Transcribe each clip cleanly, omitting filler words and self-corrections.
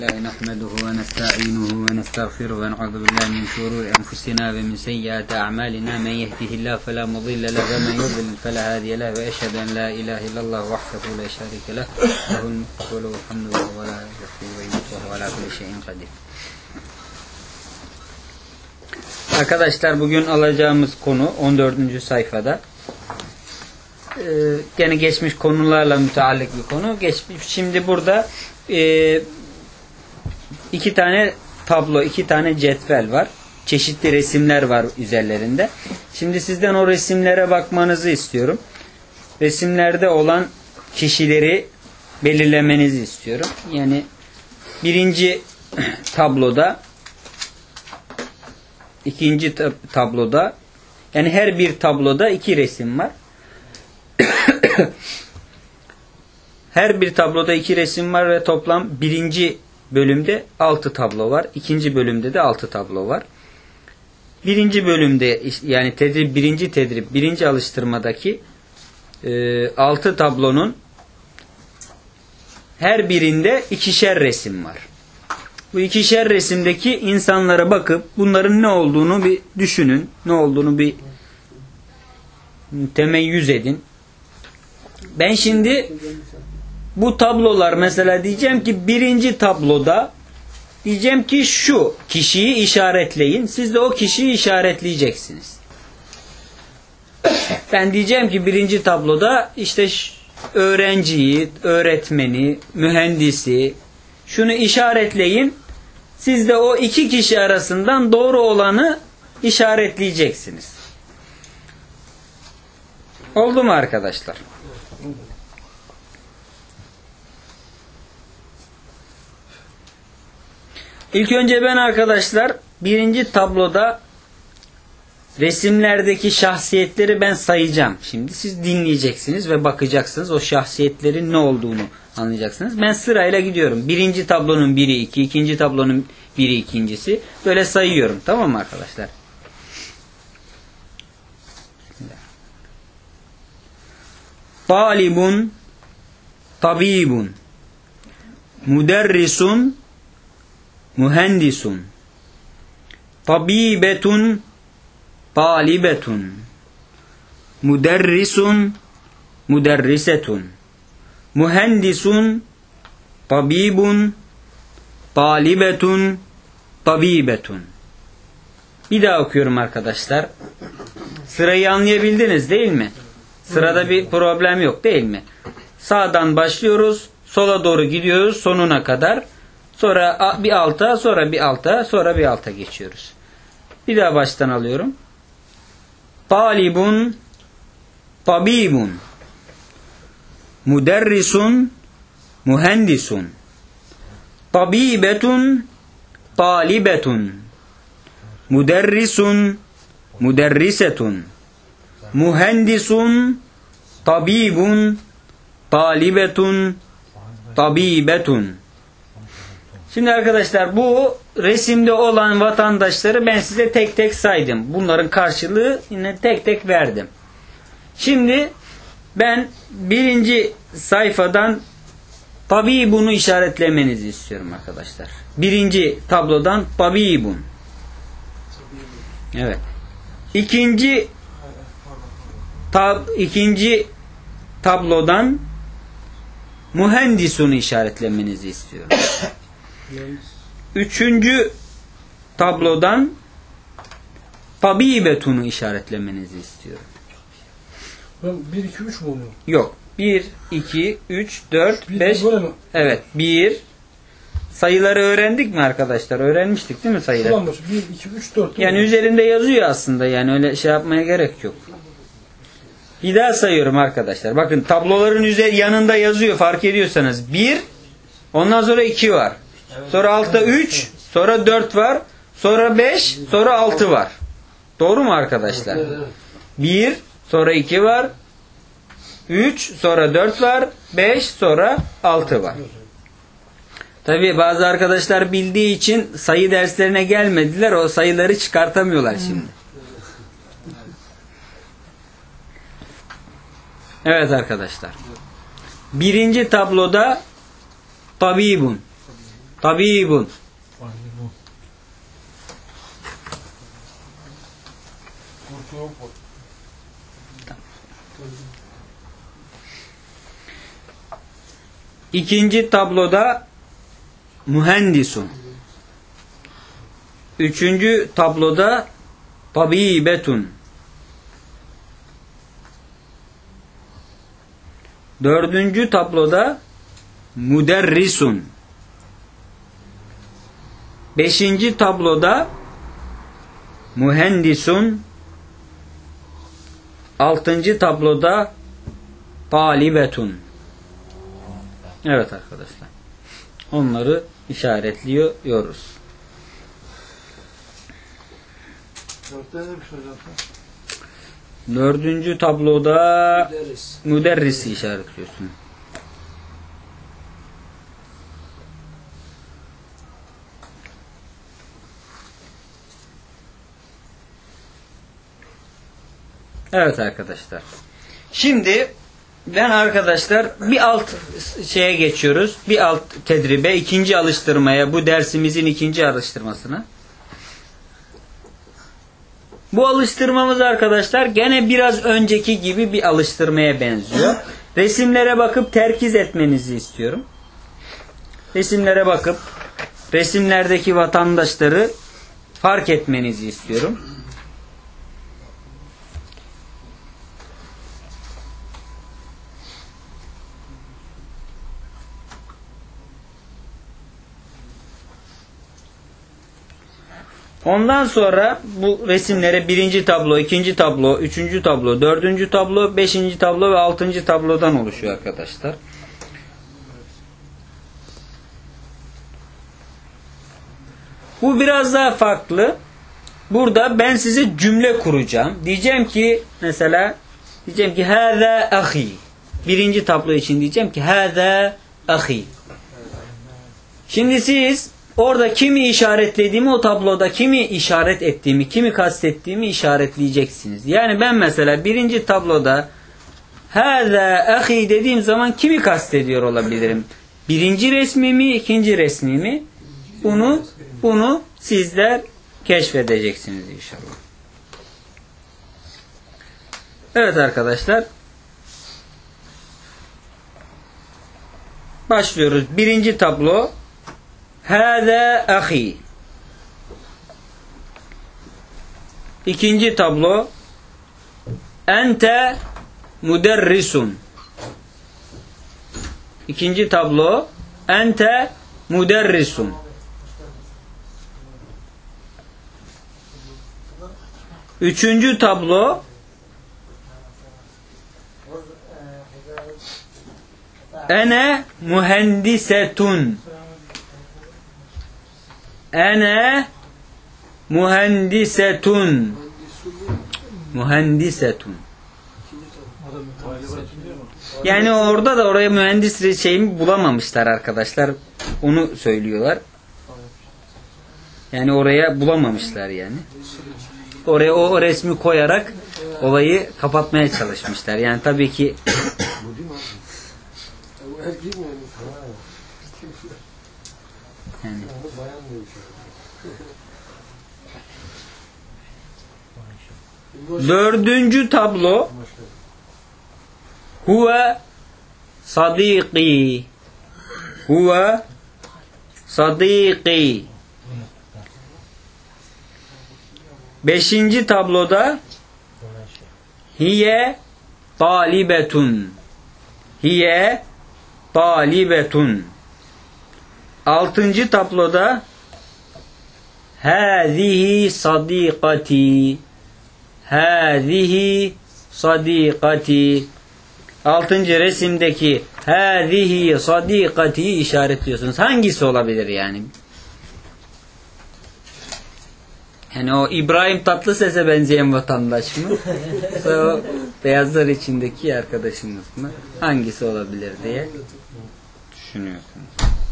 نحمده ونستعينه ونستغفره ونعوذ بالله من شرور أنفسنا ومن سيئات أعمالنا من يهده الله فلا مضل له ومن يضلل فلا هادي له وأشهد أن لا إله إلا الله وحده لا شريك له له الملك وله الحمد وهو لا يحيي ويميت وهو على كل شيء قدير. Arkadaşlar bugün alacağımız konu 14. sayfada. Gene geçmiş konularla müteallik bir konu. Şimdi burada iki tane tablo, iki tane cetvel var. Çeşitli resimler var üzerlerinde. Şimdi sizden o resimlere bakmanızı istiyorum. Resimlerde olan kişileri belirlemenizi istiyorum. Yani birinci tabloda, ikinci tabloda, yani her bir tabloda iki resim var. Her bir tabloda iki resim var ve toplam birinci bölümde 6 tablo var. İkinci bölümde de 6 tablo var. Birinci bölümde yani birinci alıştırmadaki 6 tablonun her birinde ikişer resim var. Bu ikişer resimdeki insanlara bakıp bunların ne olduğunu bir düşünün. Ne olduğunu bir temeyyüz edin. Ben şimdi bu tablolar mesela diyeceğim ki birinci tabloda diyeceğim ki şu kişiyi işaretleyin. Siz de o kişiyi işaretleyeceksiniz. Ben diyeceğim ki birinci tabloda işte öğrenciyi, öğretmeni, mühendisi şunu işaretleyin. Siz de o iki kişi arasından doğru olanı işaretleyeceksiniz. Oldu mu arkadaşlar? İlk önce ben arkadaşlar birinci tabloda resimlerdeki şahsiyetleri ben sayacağım. Şimdi siz dinleyeceksiniz ve bakacaksınız. O şahsiyetlerin ne olduğunu anlayacaksınız. Ben sırayla gidiyorum. Birinci tablonun biri iki, ikinci tablonun biri ikincisi. Böyle sayıyorum. Tamam mı arkadaşlar? Talibun, tabibun, müderrisun, mühendisun, tabibetun, talibetun, müderrisun, müderrisetun, mühendisun, tabibun, talibetun, tabibetun. Bir daha okuyorum arkadaşlar. Sırayı anlayabildiniz değil mi? Sırada bir problem yok değil mi? Sağdan başlıyoruz, sola doğru gidiyoruz sonuna kadar. Sonra bir alta, sonra bir alta, sonra bir alta geçiyoruz. Bir daha baştan alıyorum. Talibun, tabibun, müderrisun, mühendisun, tabibetun, talibetun, müderrisun, müderrisetun, mühendisun, tabibun, talibetun, tabibetun. Şimdi arkadaşlar bu resimde olan vatandaşları ben size tek tek saydım. Bunların karşılığı yine tek tek verdim. Şimdi ben birinci sayfadan tabibunu işaretlemenizi istiyorum arkadaşlar. Birinci tablodan tabibun. Evet. İkinci tablodan mühendisunu işaretlemenizi istiyorum. Üçüncü tablodan tabibetunu işaretlemenizi istiyorum. Ben 1, 2, 3 mü oluyor? Yok. 1, 2, 3, 4, 5. Evet. 1. Sayıları öğrendik mi arkadaşlar? Öğrenmiştik değil mi sayıları? 1, 2, 3, 4. Yani üzerinde yazıyor aslında. Yani öyle şey yapmaya gerek yok. Bir daha sayıyorum arkadaşlar. Bakın tabloların yanında yazıyor fark ediyorsanız. 1, ondan sonra 2 var. Sonra altta 3, sonra 4 var. Sonra 5, sonra 6 var. Doğru mu arkadaşlar? 1, sonra 2 var. 3, sonra 4 var. 5, sonra 6 var. Tabii bazı arkadaşlar bildiği için sayı derslerine gelmediler. O sayıları çıkartamıyorlar şimdi. Evet arkadaşlar. Birinci tabloda tabibun. Tabibun. Aynen o. Kurtu yok mu? İkinci tabloda mühendisun. Üçüncü tabloda tabibetun. Dördüncü tabloda müderrisun. Beşinci tabloda mühendisun. Altıncı tabloda talibetun. Evet arkadaşlar. Onları işaretliyoruz. Dörtte neymiş hocam? Dördüncü tabloda müderrisi işaretliyorsun. Evet arkadaşlar. Şimdi ben arkadaşlar bir alt şeye geçiyoruz. Bir alt tedribe, ikinci alıştırmaya, bu dersimizin ikinci alıştırmasına. Bu alıştırmamız arkadaşlar gene biraz önceki gibi bir alıştırmaya benziyor. Resimlere bakıp terkiz etmenizi istiyorum. Resimlere bakıp resimlerdeki vatandaşları fark etmenizi istiyorum. Ondan sonra bu resimlere birinci tablo, ikinci tablo, üçüncü tablo, dördüncü tablo, beşinci tablo ve altıncı tablodan oluşuyor arkadaşlar. Bu biraz daha farklı. Burada ben size cümle kuracağım. Diyeceğim ki mesela hâzâ ahi. Birinci tablo için diyeceğim ki hâzâ ahi. Şimdi siz orada kimi işaretlediğimi, o tabloda kimi işaret ettiğimi, kimi kastettiğimi işaretleyeceksiniz. Yani ben mesela birinci tabloda hâzâ ahi dediğim zaman kimi kastediyor olabilirim? Birinci resmimi, ikinci resmimi? Bunu sizler keşfedeceksiniz inşallah. Evet arkadaşlar. Başlıyoruz. Birinci tablo. Hâzâ ahi. İkinci tablo. Ente müderrisun. İkinci tablo. Ente müderrisun. Üçüncü tablo. Ene mühendisetun. Ene mühendisetun. Mühendisetun. Yani orada da oraya mühendis şeyimi bulamamışlar arkadaşlar. Onu söylüyorlar. Yani oraya bulamamışlar yani. Oraya o resmi koyarak olayı kapatmaya çalışmışlar. Yani tabii ki yani. Dördüncü tablo huve sadiki. Huve sadiki. Beşinci tabloda hiye talibetun. Hiye talibetun. Altıncı tabloda hâzihi sadikati. Hâzihi sadikati. Altıncı resimdeki hâzihi sadikati işaretliyorsunuz. Hangisi olabilir yani? Yani o İbrahim Tatlıses'e benzeyen vatandaş mı? O beyazlar içindeki arkadaşımız mı? Hangisi olabilir diye düşünüyorsunuz.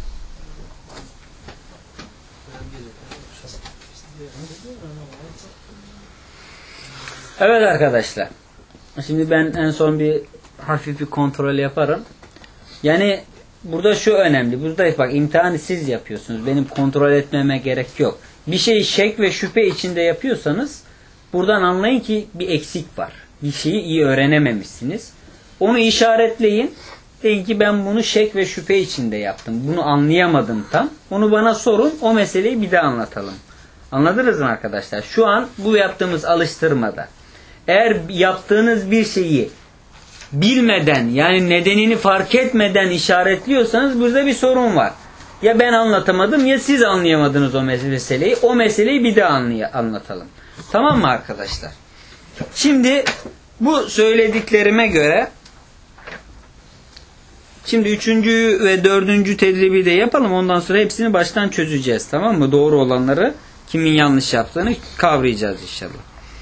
Evet arkadaşlar. Şimdi ben en son bir hafif bir kontrol yaparım. Yani burada şu önemli. Burada bak imtihanı siz yapıyorsunuz. Benim kontrol etmeme gerek yok. Bir şeyi şek ve şüphe içinde yapıyorsanız buradan anlayın ki bir eksik var. Bir şeyi iyi öğrenememişsiniz. Onu işaretleyin. Deyin ki ben bunu şek ve şüphe içinde yaptım. Bunu anlayamadım tam. Onu bana sorun. O meseleyi bir daha anlatalım. Anladınız mı arkadaşlar? Şu an bu yaptığımız alıştırmada. Eğer yaptığınız bir şeyi bilmeden yani nedenini fark etmeden işaretliyorsanız burada bir sorun var. Ya ben anlatamadım ya siz anlayamadınız o meseleyi. O meseleyi bir daha anlatalım. Tamam mı arkadaşlar? Şimdi bu söylediklerime göre şimdi 3. ve 4. tedribi de yapalım. Ondan sonra hepsini baştan çözeceğiz. Tamam mı? Doğru olanları, kimin yanlış yaptığını kavrayacağız inşallah.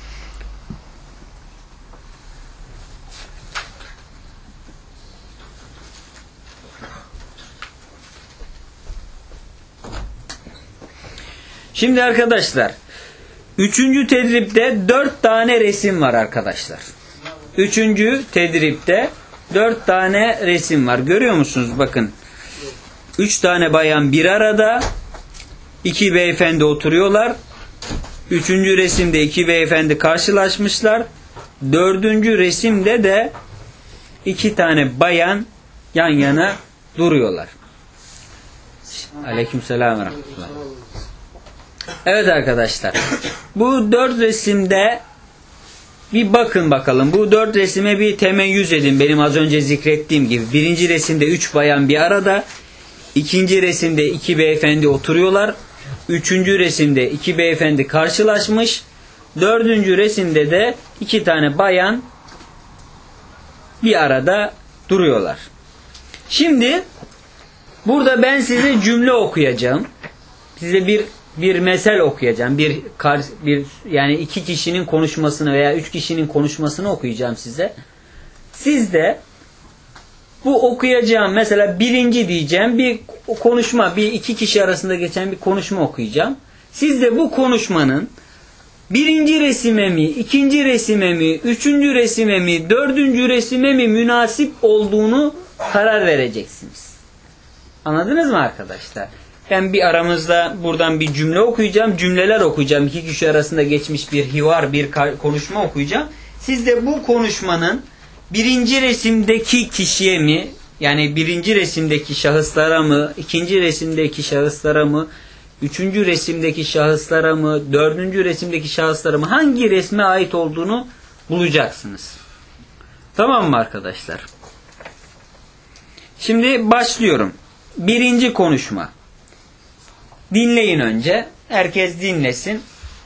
Şimdi arkadaşlar 3. tedripte 4 tane resim var arkadaşlar. 3. tedripte 4 tane resim var. Görüyor musunuz? Bakın. 3 tane bayan bir arada. 2 beyefendi oturuyorlar. 3. resimde 2 beyefendi karşılaşmışlar. 4. resimde de 2 tane bayan yan yana duruyorlar. Aleykümselam ve rahmetullah. Evet arkadaşlar. Bu 4 resimde bir bakın bakalım. Bu 4 resime bir temeyyüz edin. Benim az önce zikrettiğim gibi. 1. resimde 3 bayan bir arada. 2. resimde 2 beyefendi oturuyorlar. 3. resimde 2 beyefendi karşılaşmış. 4. resimde de 2 tane bayan bir arada duruyorlar. Şimdi burada ben size cümle okuyacağım. Size bir mesel okuyacağım. Yani 2 kişinin konuşmasını veya 3 kişinin konuşmasını okuyacağım size. Siz de bu okuyacağım mesela 1. diyeceğim bir konuşma, 2 kişi arasında geçen bir konuşma okuyacağım. Siz de bu konuşmanın 1. resime mi, 2. resime mi, 3. resime mi, 4. resime mi münasip olduğunu karar vereceksiniz. Anladınız mı arkadaşlar? Ben bir aramızda buradan bir cümle okuyacağım, cümleler okuyacağım. 2 kişi arasında geçmiş bir hivar, bir konuşma okuyacağım. Siz de bu konuşmanın 1. resimdeki kişiye mi, yani 1. resimdeki şahıslara mı, 2. resimdeki şahıslara mı, 3. resimdeki şahıslara mı, 4. resimdeki şahıslara mı, hangi resme ait olduğunu bulacaksınız. Tamam mı arkadaşlar? Şimdi başlıyorum. 1. konuşma. Dinleyin önce. Herkes dinlesin.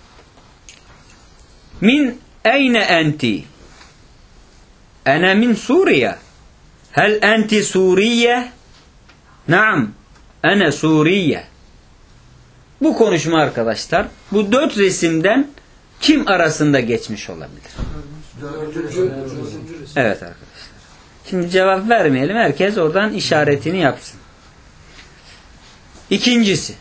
Min eyne enti? Ene min Suriye. Hel enti Suriye? Naam. Ene Suriye. Bu konuşma arkadaşlar, bu 4 resimden kim arasında geçmiş olabilir? Evet arkadaşlar. Şimdi cevap vermeyelim. Herkes oradan işaretini yapsın. İkincisi.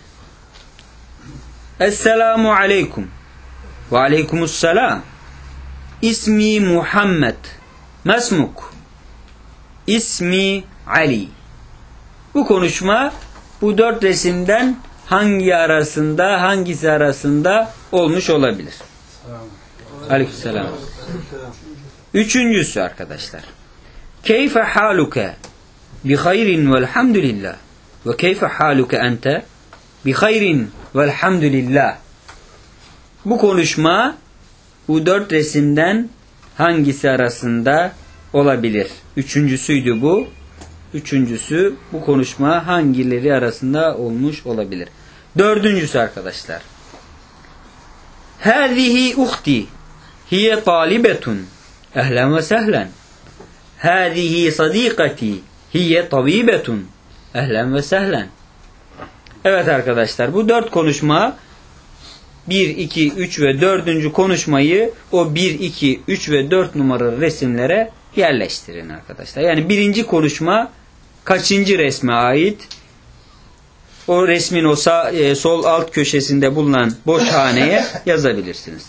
Esselamu aleyküm. Ve aleykümüsselam. İsmi Muhammed. Mesmuk. İsmi Ali. Bu konuşma bu 4 resimden hangisi arasında olmuş olabilir? Aleykümselam. Üçüncüsü arkadaşlar. Keyfe haluke bi hayrin velhamdülillah ve keyfe haluke ente bi hayrin velhamdülillah. Bu konuşma bu 4 resimden hangisi arasında olabilir? Üçüncüsüydü bu. Üçüncüsü bu konuşma hangileri arasında olmuş olabilir? 4. arkadaşlar. Hâzihi uhti hiye talibetun ehlen ve sehlen. Hâzihi sadîkati hiye tabîbetun ehlen ve sehlen. Evet arkadaşlar, bu 4 konuşma 1, 2, 3 ve 4. konuşmayı o 1, 2, 3 ve 4 numaralı resimlere yerleştirin arkadaşlar. Yani 1. konuşma kaçıncı resme ait? O resmin o sol alt köşesinde bulunan boş haneye yazabilirsiniz.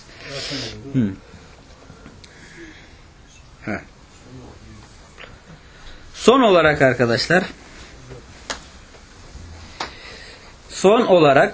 Son olarak arkadaşlar son olarak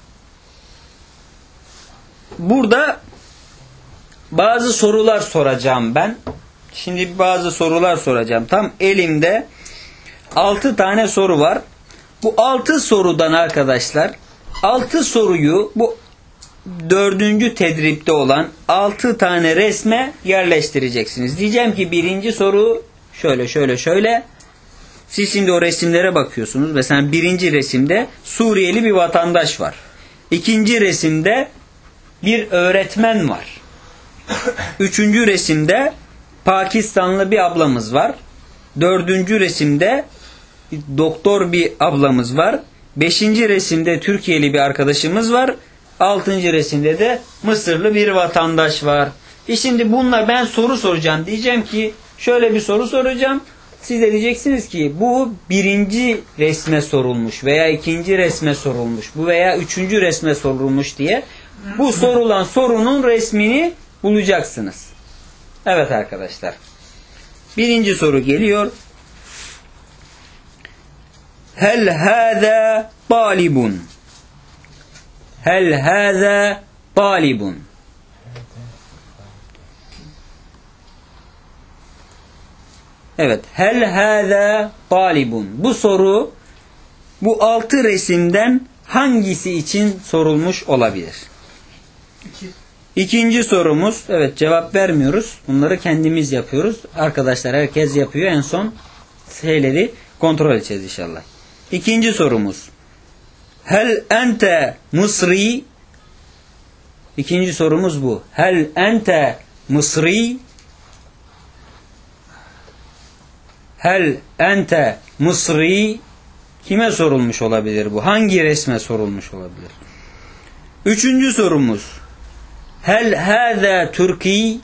burada bazı sorular soracağım ben. Şimdi bazı sorular soracağım. Tam elimde 6 tane soru var. Bu 6 sorudan arkadaşlar 6 soruyu bu 4. tedripte olan 6 tane resme yerleştireceksiniz. Diyeceğim ki birinci soru şöyle. Siz şimdi o resimlere bakıyorsunuz. Mesela birinci resimde Suriyeli bir vatandaş var. İkinci resimde bir öğretmen var. Üçüncü resimde Pakistanlı bir ablamız var. Dördüncü resimde doktor bir ablamız var. Beşinci resimde Türkiye'li bir arkadaşımız var. Altıncı resimde de Mısırlı bir vatandaş var. Şimdi bununla ben soru soracağım. Diyeceğim ki şöyle bir soru soracağım. Siz de diyeceksiniz ki bu birinci resme sorulmuş veya ikinci resme sorulmuş. Bu veya üçüncü resme sorulmuş diye. Bu sorulan sorunun resmini bulacaksınız. Evet arkadaşlar. Birinci soru geliyor. Hel hâzâ talibun. Hel hâzâ talibun. Evet. Hel hâzâ talibun. Bu soru bu 6 resimden hangisi için sorulmuş olabilir? İkinci sorumuz, evet cevap vermiyoruz. Bunları kendimiz yapıyoruz. Arkadaşlar herkes yapıyor. En son şeyleri kontrol edeceğiz inşallah. İkinci sorumuz. Hel ente Mısri? İkinci sorumuz bu. Hel ente Mısri? Hel ente Mısri? Kime sorulmuş olabilir bu? Hangi resme sorulmuş olabilir? Üçüncü sorumuz. Hel hâzâ Türki?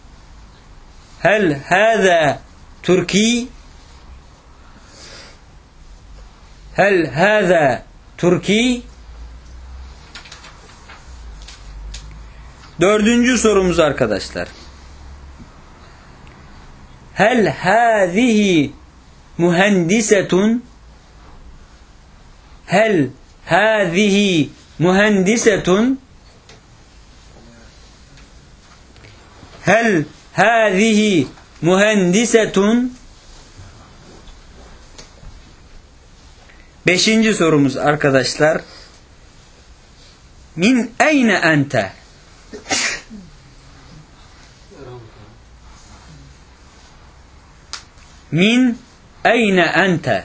Hel hâzâ Türki? Hel hâzâ Türki? Dördüncü sorumuz arkadaşlar. Hel hâzihi mühendisetun? Hel hâzihi mühendisetun? Hel hâzihi mühendisetun? Beşinci sorumuz arkadaşlar. Min eyne ente? Min eyne ente?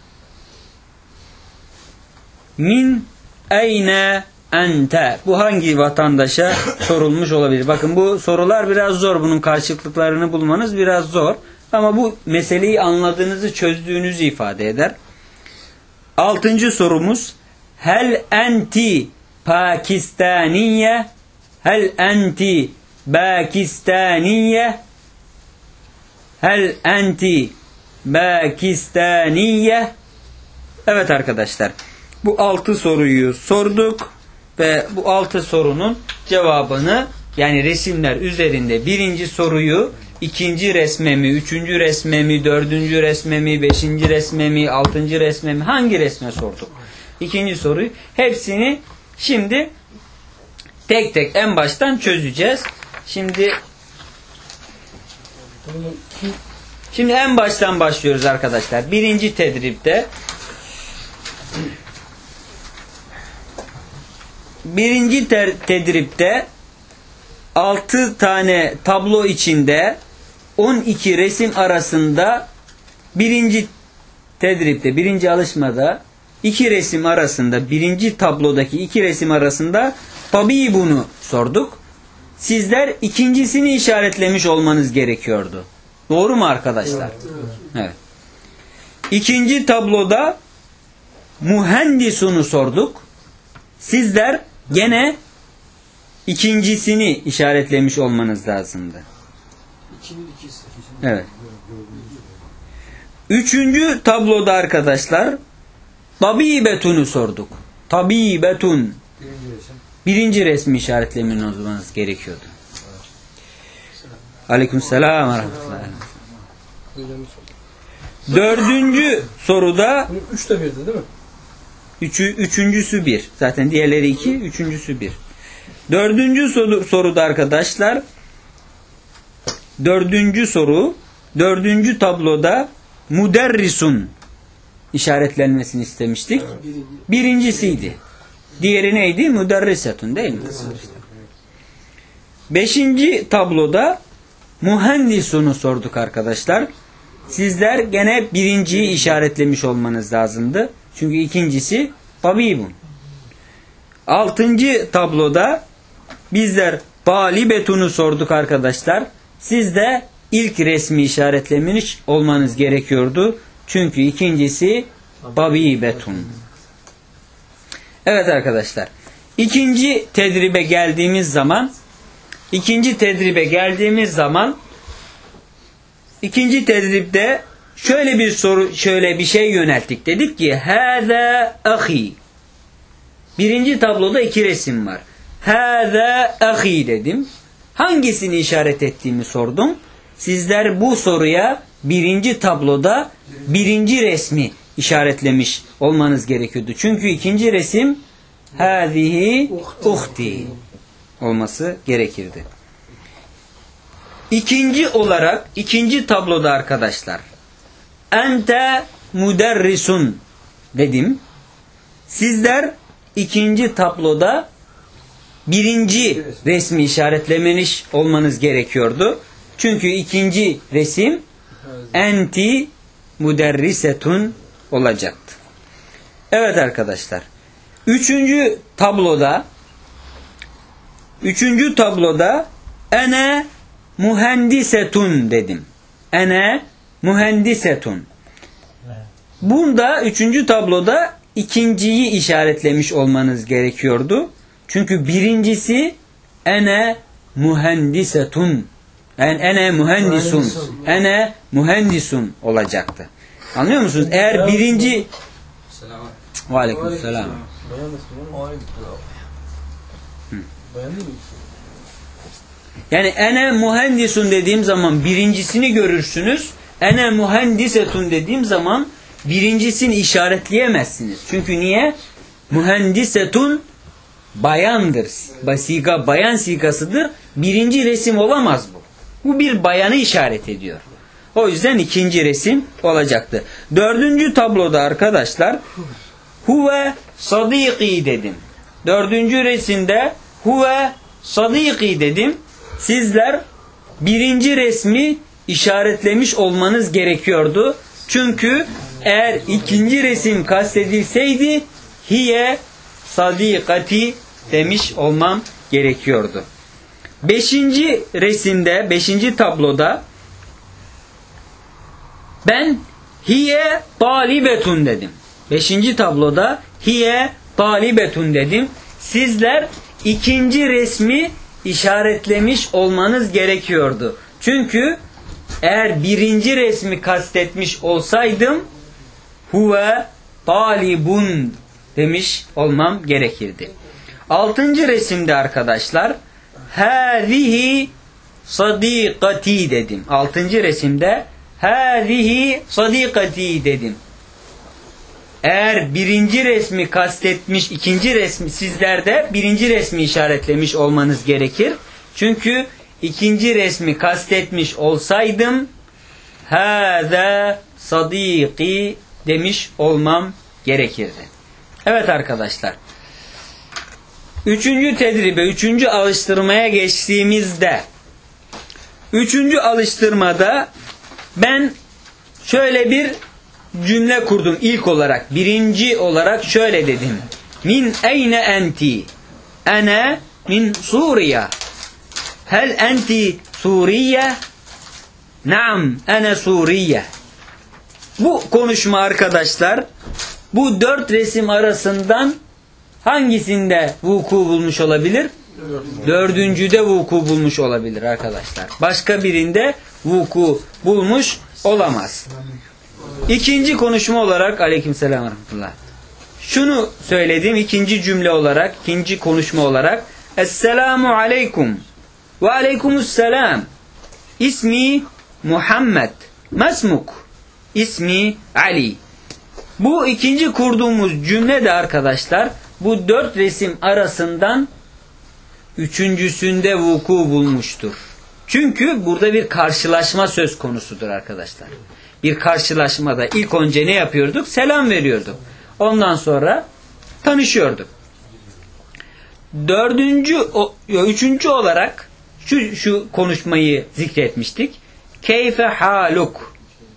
Min eyne ente? Bu hangi vatandaşa sorulmuş olabilir? Bakın bu sorular biraz zor. Bunun karşılıklarını bulmanız biraz zor. Ama bu meseleyi anladığınızı, çözdüğünüzü ifade eder. Altıncı sorumuz. Hel enti Pakistaniye? Hel enti Pakistaniye? Hel enti Pakistaniye? Evet arkadaşlar. Bu 6 soruyu sorduk ve bu 6 sorunun cevabını, yani resimler üzerinde birinci soruyu, ikinci resme mi, üçüncü resme mi, dördüncü resme mi, beşinci resme mi, altıncı resme mi, hangi resme sorduk? İkinci soruyu hepsini şimdi tek tek en baştan çözeceğiz. Şimdi en baştan başlıyoruz arkadaşlar. Birinci tedripte tedripte 6 tane tablo içinde 12 resim arasında birinci tedripte, birinci alışmada 2 resim arasında, birinci tablodaki 2 resim arasında tabii bunu sorduk. Sizler ikincisini işaretlemiş olmanız gerekiyordu. Doğru mu arkadaşlar? Evet. İkinci tabloda mühendisunu sorduk. Sizler gene ikincisini işaretlemiş olmanız lazımdı. Evet. Üçüncü tabloda arkadaşlar tabibetunu sorduk. Tabibetun. Birinci resmi işaretlemiş olmanız gerekiyordu. Aleykümselam ve rahmetullah. Dördüncü soruda 3'te 1'di değil mi? Üçüncüsü 1. Zaten diğerleri 2. Üçüncüsü 1. Dördüncü soruda arkadaşlar. Dördüncü soru. Dördüncü tabloda muderrisun işaretlenmesini istemiştik. Birincisiydi. Diğeri neydi? Müderrisetun değil mi? Beşinci tabloda mühendisunu sorduk arkadaşlar. Sizler gene birinciyi işaretlemiş olmanız lazımdı. Çünkü ikincisi tabibun. Altıncı tabloda bizler talibetunu sorduk arkadaşlar. Siz de ilk resmi işaretlemiş olmanız gerekiyordu. Çünkü ikincisi tabibetun. Evet arkadaşlar. İkinci tedribe geldiğimiz zaman ikinci tedribde şöyle bir soru, şöyle bir şey yönelttik. Dedik ki hâzâ ahi. Birinci tabloda 2 resim var. Hâzâ ahi dedim. Hangisini işaret ettiğimi sordum. Sizler bu soruya birinci tabloda birinci resmi işaretlemiş olmanız gerekiyordu. Çünkü ikinci resim hâzihi uhti olması gerekirdi. İkinci tabloda arkadaşlar ente müderrisun dedim. Sizler ikinci tabloda birinci resmi işaretlemiş olmanız gerekiyordu. Çünkü ikinci resim enti müderrisetun olacaktı. Evet arkadaşlar. Üçüncü tabloda ene mühendisetun dedim. Ene mühendisetun. Bunda üçüncü tabloda ikinciyi işaretlemiş olmanız gerekiyordu. Çünkü birincisi ene mühendisetun. Yani ene mühendisun olacaktı. Anlıyor musunuz? Eğer birinci Aleykümselam. Yani ene mühendisun dediğim zaman birincisini görürsünüz. Ene mühendisetun dediğim zaman birincisini işaretleyemezsiniz. Çünkü niye? Mühendisetun bayandır. Bayan sigasıdır. Birinci resim olamaz bu. Bu bir bayanı işaret ediyor. O yüzden ikinci resim olacaktı. Dördüncü tabloda arkadaşlar huve sadiki dedim. Dördüncü resimde huve sadiki dedim. Sizler birinci resmi işaretlemiş olmanız gerekiyordu. Çünkü eğer ikinci resim kastedilseydi hiye sadikati demiş olmam gerekiyordu. Beşinci resimde, beşinci tabloda ben hiye talibetun dedim. Beşinci tabloda hiye talibetun dedim. Sizler ikinci resmi işaretlemiş olmanız gerekiyordu. Çünkü eğer birinci resmi kastetmiş olsaydım huve talibun demiş olmam gerekirdi. Altıncı resimde arkadaşlar hâzihi sadikati dedim. Altıncı resimde hâzihi sadikati dedim. Eğer birinci resmi kastetmiş, ikinci resmi sizlerde birinci resmi işaretlemiş olmanız gerekir. Çünkü ikinci resmi kastetmiş olsaydım hâzâ sadiki demiş olmam gerekirdi. Evet arkadaşlar. Üçüncü tedribe, üçüncü alıştırmaya geçtiğimizde üçüncü alıştırmada ben şöyle bir cümle kurdum ilk olarak. Birinci olarak şöyle dedim. Min eyne enti? Ene min Suriye. Hel enti Suriye? Naam, ene Suriye. Bu konuşma arkadaşlar, bu 4 resim arasından hangisinde vuku bulmuş olabilir? Dördüncüde vuku bulmuş olabilir arkadaşlar. Başka birinde vuku bulmuş olamaz. İkinci konuşma olarak aleykümselam ve rahmetullah. Şunu söyledim ikinci cümle olarak, ikinci konuşma olarak. Esselamu aleyküm ve aleykümüsselam. İsmi Muhammed. Mesmuk. İsmi Ali. Bu ikinci kurduğumuz cümle de arkadaşlar bu 4 resim arasından üçüncüsünde vuku bulmuştur. Çünkü burada bir karşılaşma söz konusudur arkadaşlar. Bir karşılaşmada ilk önce ne yapıyorduk? Selam veriyorduk. Ondan sonra tanışıyorduk. Üçüncü olarak şu konuşmayı zikretmiştik. Keyfe haluk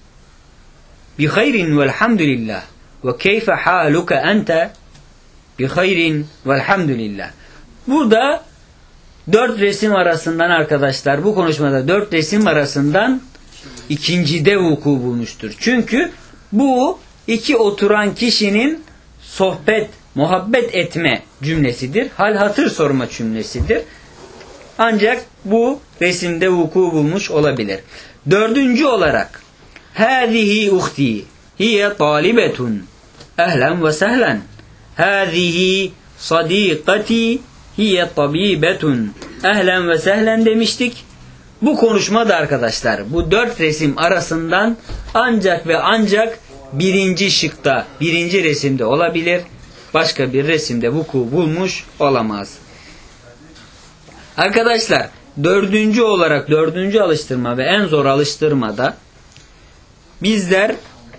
bi hayrin velhamdülillah ve keyfe haluke ente bi hayrin velhamdülillah. Burada 4 resim arasından arkadaşlar, bu konuşmada 4 resim arasından ikincide vuku bulmuştur. Çünkü bu iki oturan kişinin muhabbet etme cümlesidir. Hal hatır sorma cümlesidir. Ancak bu resimde vuku bulmuş olabilir. 4. olarak hâzihi uhti hiye talibetun ehlen ve sehlen hâzihi sadîkati hiye tabibetun ehlen ve sehlen demiştik. Bu konuşma da arkadaşlar bu 4 resim arasından ancak ve ancak birinci şıkta, birinci resimde olabilir. Başka bir resimde vuku bulmuş olamaz. Arkadaşlar 4. olarak 4. alıştırma ve en zor alıştırmada bizler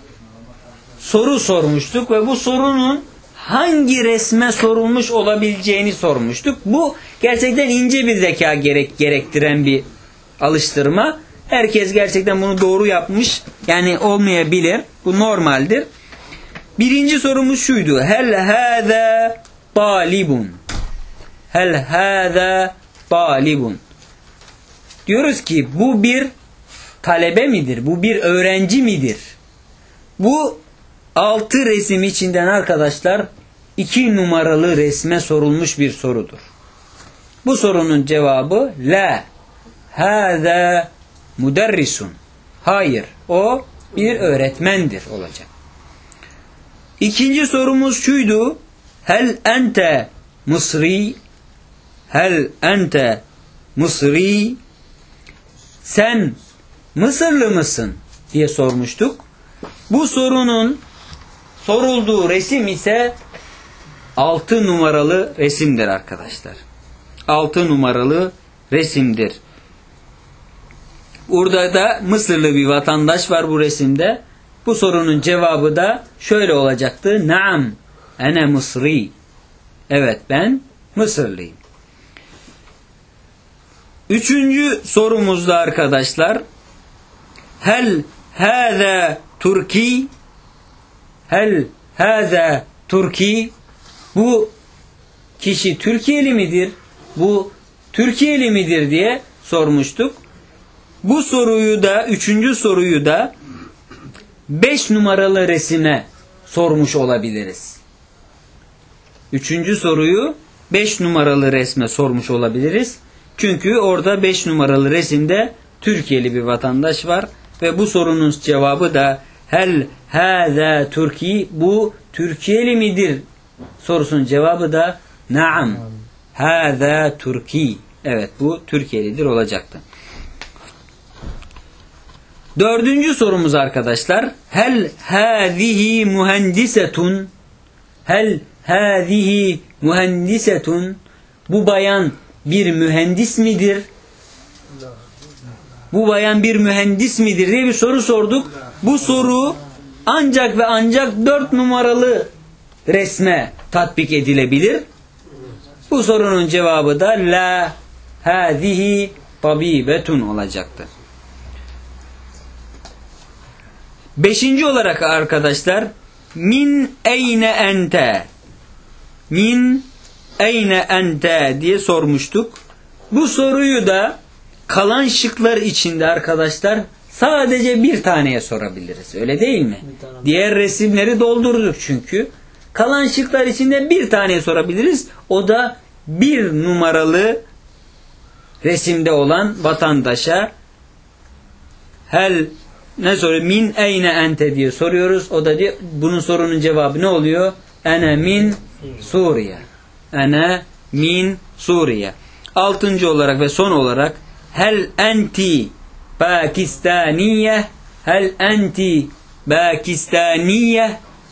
soru sormuştuk ve bu sorunun hangi resme sorulmuş olabileceğini sormuştuk. Bu gerçekten ince bir zeka gerektiren bir alıştırma. Herkes gerçekten bunu doğru yapmış. Yani olmayabilir. Bu normaldir. Birinci sorumuz şuydu. Hel hâzâ talibun. Hel hâzâ talibun. Diyoruz ki bu bir talebe midir? Bu bir öğrenci midir? Bu 6 resim içinden arkadaşlar 2 numaralı resme sorulmuş bir sorudur. Bu sorunun cevabı la. Hâzâ müderrisun. Hayır, o bir öğretmendir olacak. İkinci sorumuz şuydu. Hel ente Mısri? Hel ente Mısri? Sen Mısırlı mısın? diye sormuştuk. Bu sorunun sorulduğu resim ise 6 numaralı resimdir arkadaşlar. 6 numaralı resimdir. Burada da Mısırlı bir vatandaş var bu resimde. Bu sorunun cevabı da şöyle olacaktı. Naam, ene Mısri. Evet, ben Mısırlıyım. 3. sorumuzda arkadaşlar. Hel hâzâ Türki? Hel hâzâ Türki? Bu kişi Türkiye'li midir? Bu Türkiye'li midir diye sormuştuk. Bu soruyu da 3. soruyu da 5 numaralı resime sormuş olabiliriz. 3. soruyu 5 numaralı resme sormuş olabiliriz. Çünkü orada 5 numaralı resimde Türkiye'li bir vatandaş var ve bu sorunun cevabı da hel hâzâ Türki, bu Türkiye'li midir sorusunun cevabı da naam hâzâ Türki. Evet, bu Türkiye'lidir olacaktı. 4. sorumuz arkadaşlar. Hel hâzihi mühendisetun? Hel hâzihi mühendisetun? Bu bayan bir mühendis midir? Bu bayan bir mühendis midir diye bir soru sorduk. Bu soru ancak ve ancak 4 numaralı resme tatbik edilebilir. Bu sorunun cevabı da la hâzihi tabibetun olacaktır. 5. olarak arkadaşlar min eyne ente? Min eyne ente diye sormuştuk. Bu soruyu da kalan şıklar içinde arkadaşlar sadece bir taneye sorabiliriz. Öyle değil mi? Diğer resimleri doldurduk çünkü. Kalan şıklar içinde bir taneye sorabiliriz. O da 1 numaralı resimde olan vatandaşa hel ne soruyor? Min eyne ente diye soruyoruz. O da diyor, bunun sorunun cevabı ne oluyor? Ene min Suriye. Ene min Suriye. 6. olarak ve son olarak hel enti Pakistaniye? Hel enti Pakistaniye?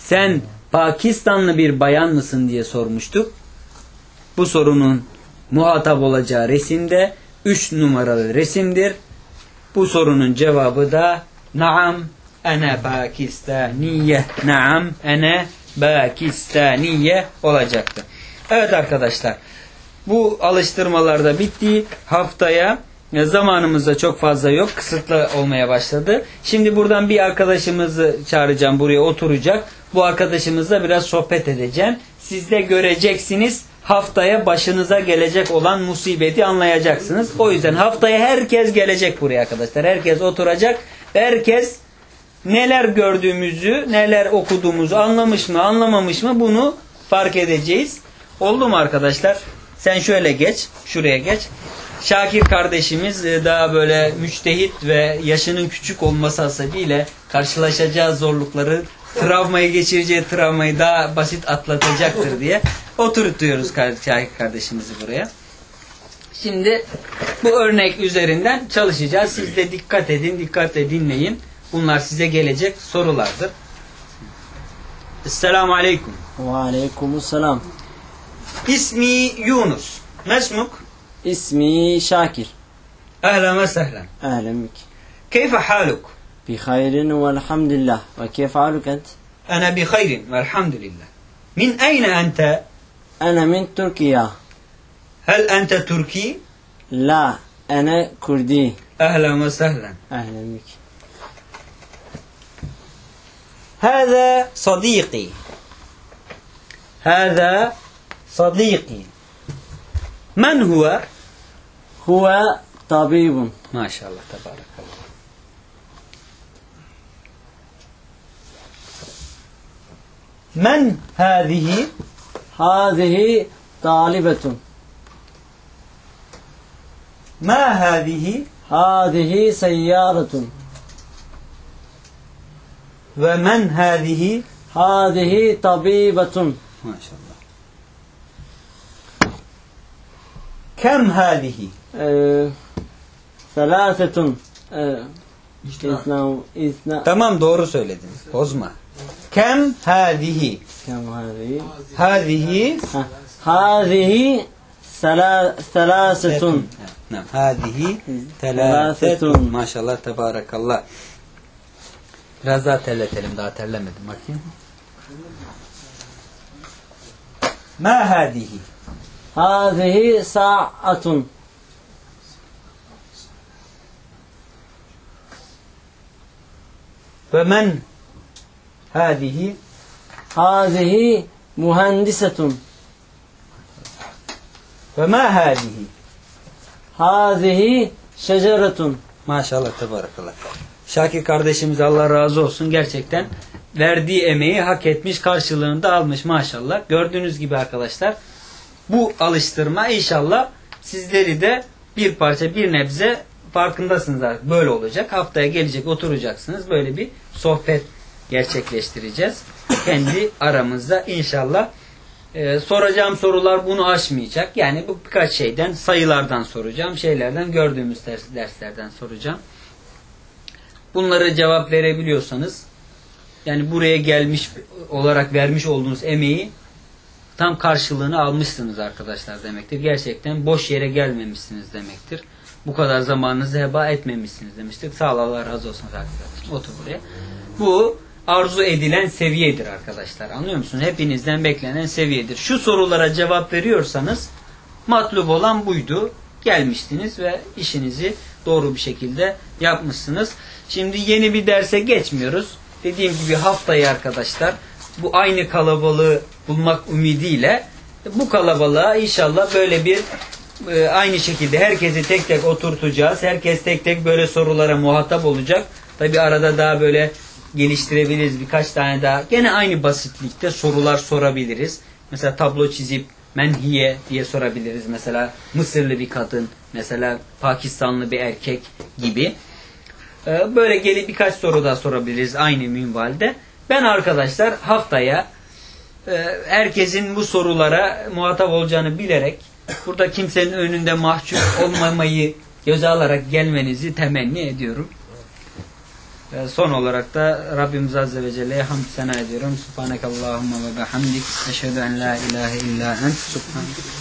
sen Pakistanlı bir bayan mısın diye sormuştuk. Bu sorunun muhatap olacağı resimde 3 numaralı resimdir. Bu sorunun cevabı da naam ene Pakistaniye, naam ene Pakistaniye olacaktır. Evet arkadaşlar, bu alıştırmalar da bitti. Haftaya zamanımız da çok fazla yok. Kısıtlı olmaya başladı. Şimdi buradan bir arkadaşımızı çağıracağım. Buraya oturacak. Bu arkadaşımızla biraz sohbet edeceğim. Siz de göreceksiniz. Haftaya başınıza gelecek olan musibeti anlayacaksınız. O yüzden haftaya herkes gelecek buraya arkadaşlar. Herkes oturacak. Herkes neler gördüğümüzü, neler okuduğumuzu anlamış mı, anlamamış mı bunu fark edeceğiz. Oldu mu arkadaşlar? Sen şöyle geç. Şuraya geç. Şakir kardeşimiz daha böyle müçtehit ve yaşının küçük olması hasebiyle karşılaşacağı zorlukları, travmayı geçireceği travmayı daha basit atlatacaktır diye oturtuyoruz Şakir kardeşimizi buraya. Şimdi bu örnek üzerinden çalışacağız. Siz de dikkat edin, dikkatle dinleyin. Bunlar size gelecek sorulardır. Esselamu Aleyküm. Ve Aleykümselam. İsmi Yunus. Mesmuk? İsmi Şakir. Ehlen ve sehlen. Ehlen bik. Keyfe haluk? Bi hayrin velhamdülillah. Ve keyfe haluk ent? Ana bi hayrin velhamdülillah. Min ayne ente? Ana min Türkiye. Hel ente Türki? La, ana Kurdi. Ehlen ve sehlen. Ehlen bik. هذا صديقي. هذا صديقي. من هو؟ Huve tabibun. Maşallah, tebarakallah. Men hâzihi? Hâzihi talibetun. Ma hâzihi? Hâzihi seyyâretun. Ve men hâzihi? Hâzihi tabibetun. Maşallah. Kem hâzihi? Selâsetun. İsna. Tamam, doğru söylediniz. Bozma. Kem hâzihi? Kem hâzihi? Hâzihi? Hâzihi selâsetun. Hâzihi telâsetun. Maşallah, tebarakallah. Biraz daha terletelim. Daha terlemedim. Bakayım. Ma hâzihi? Hâzihi sa'atun. Ve men hâzihi? Hâzihi mühendisetun. Ve ma hâzihi? Hâzihi şeceretun. Maşallah, tebarakallah. Şakir kardeşimiz Allah razı olsun. Gerçekten verdiği emeği hak etmiş, karşılığını da almış maşallah. Gördüğünüz gibi arkadaşlar, bu alıştırma inşallah sizleri de bir parça, bir nebze farkındasınız artık. Böyle olacak. Haftaya gelecek, oturacaksınız. Böyle bir sohbet gerçekleştireceğiz. Kendi aramızda inşallah. Soracağım sorular bunu aşmayacak. Yani bu birkaç şeyden, sayılardan soracağım. Şeylerden, gördüğümüz derslerden soracağım. Bunlara cevap verebiliyorsanız, yani buraya gelmiş olarak vermiş olduğunuz emeği tam karşılığını almışsınız arkadaşlar demektir. Gerçekten boş yere gelmemişsiniz demektir. Bu kadar zamanınızı heba etmemişsiniz demiştir. Sağ ol, Allah razı olsun arkadaşlar. Otur buraya. Bu arzu edilen seviyedir arkadaşlar. Anlıyor musunuz? Hepinizden beklenen seviyedir. Şu sorulara cevap veriyorsanız matlub olan buydu. Gelmiştiniz ve işinizi doğru bir şekilde yapmışsınız. Şimdi yeni bir derse geçmiyoruz. Dediğim gibi haftaya arkadaşlar bu aynı kalabalığı bulmak ümidiyle bu kalabalığa inşallah böyle bir aynı şekilde herkesi tek tek oturtacağız. Herkes tek tek böyle sorulara muhatap olacak. Tabi arada daha böyle geliştirebiliriz. Birkaç tane daha gene aynı basitlikte sorular sorabiliriz. Mesela tablo çizip menhiye diye sorabiliriz. Mesela Mısırlı bir kadın, mesela Pakistanlı bir erkek gibi. Böyle gelip birkaç soru daha sorabiliriz aynı minvalde. Ben arkadaşlar haftaya herkesin bu sorulara muhatap olacağını bilerek burada kimsenin önünde mahcup olmamayı göze alarak gelmenizi temenni ediyorum. Son olarak da Rabbimiz Azze ve Celle'ye hamd sena ediyorum. Subhanekallahumma ve bihamdik. Eşhedü en la ilahe illa ent. Subhanek.